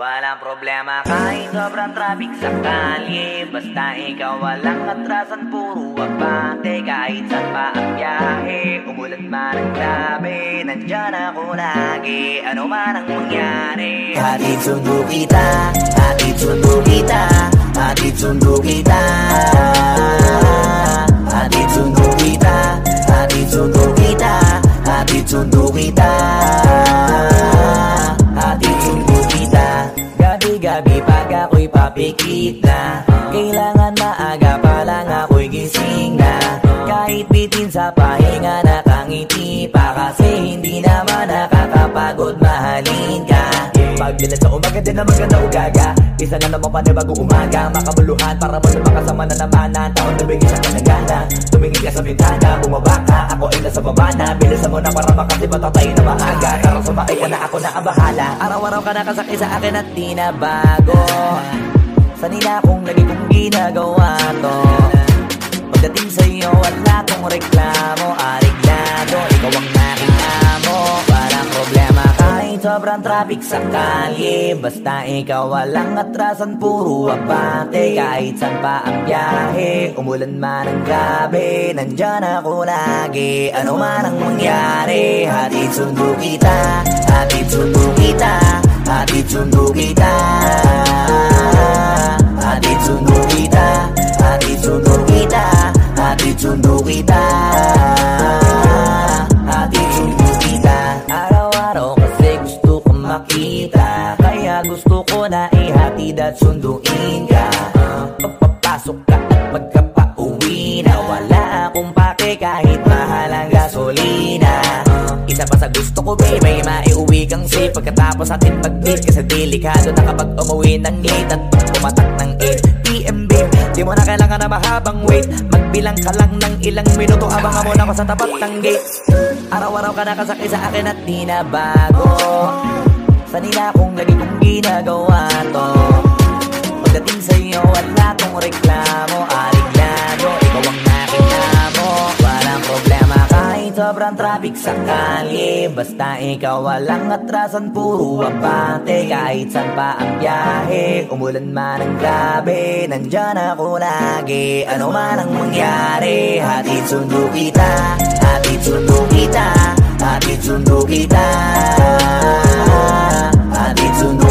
Walang problema kahit sobrang traffic sa kalye. Basta ikaw walang atrasan, puro abante. Kahit saan pa ang biyahe, umulan man ang grabe, nandyan ako lagi, ano man ang mangyari. Hatid sundo kita, hatid sundo kita, hatid sundo kita, hatid sundo kita, hatid sundo kita, hatid sundo kita, hatid sundo kita. Gabi-gabi pag ako'y papikit na, kailangan maaga pa lang ako'y gising na. Kahit bitin sa pahinga nakangiti pa, kasi hindi naman nakakapagod mahalin ka. Pagbilan sa umaga din na maganda ugaga, isa na naman bago umaga, makabuluhan para mo makasama na naman ang taon na bigyan sa kanagana. Tumingin ka sa bintana, bumaba ka, ako ay nasa baba na. Bilisan mo na para makasi matatay na maaga. Tarang sumakay ka na, ako na ang bahala. Araw-araw ka nakasakay sa akin at di na bago. Sanila kung lagi kong ginagawa to. Pagdating sa'yo wala kong reklamo, ariglado, ikaw ang nakita mo. Walang problema kahit sobrang traffic sa kalye. Basta ikaw walang atrasan, puro abante. Kahit saan pa ang biyahe, umulan man ang grabe, nandyan ako lagi, ano man ang mangyari. Hatid sundo kita, hatid sundo kita, hatid sundo kita, hatid sundo kita, hatid sundo kita, hatid sundo kita, hatid sundo kita. Araw-araw kasi gusto ko makita, kaya gusto ko na ihatid at sunduin ka. Pagpapasok ka at pagkapauwi na, wala akong pake kahit mahal ang gasolina. Isa pa sa gusto ko baby, maiuwi kang safe pagkatapos atin mag-date, kasi delikado na kapag umuwi ng late at pumatak ng 8 PM babe. Di mo na kailangan na mahabang wait, magbilang ka lang ng ilang minuto, abangan mo na ako sa tapat ng gate. Araw-araw ka nakasakay sa akin at di na bago. Sanila kung lagi kong ginagawa to. Pagdating sa'yo wala kong reklamo, ariglado, ikaw ang nakita mo. Walang problema kahit sobrang traffic sa kalye. Basta ikaw walang atrasan, puro abante. Kahit saan pa ang biyahe, umulan man ang grabe, nandyan ako lagi, ano man ang mangyari. Hatid sundo kita, hatid sundo kita, hatid sundo kita, hatid sundo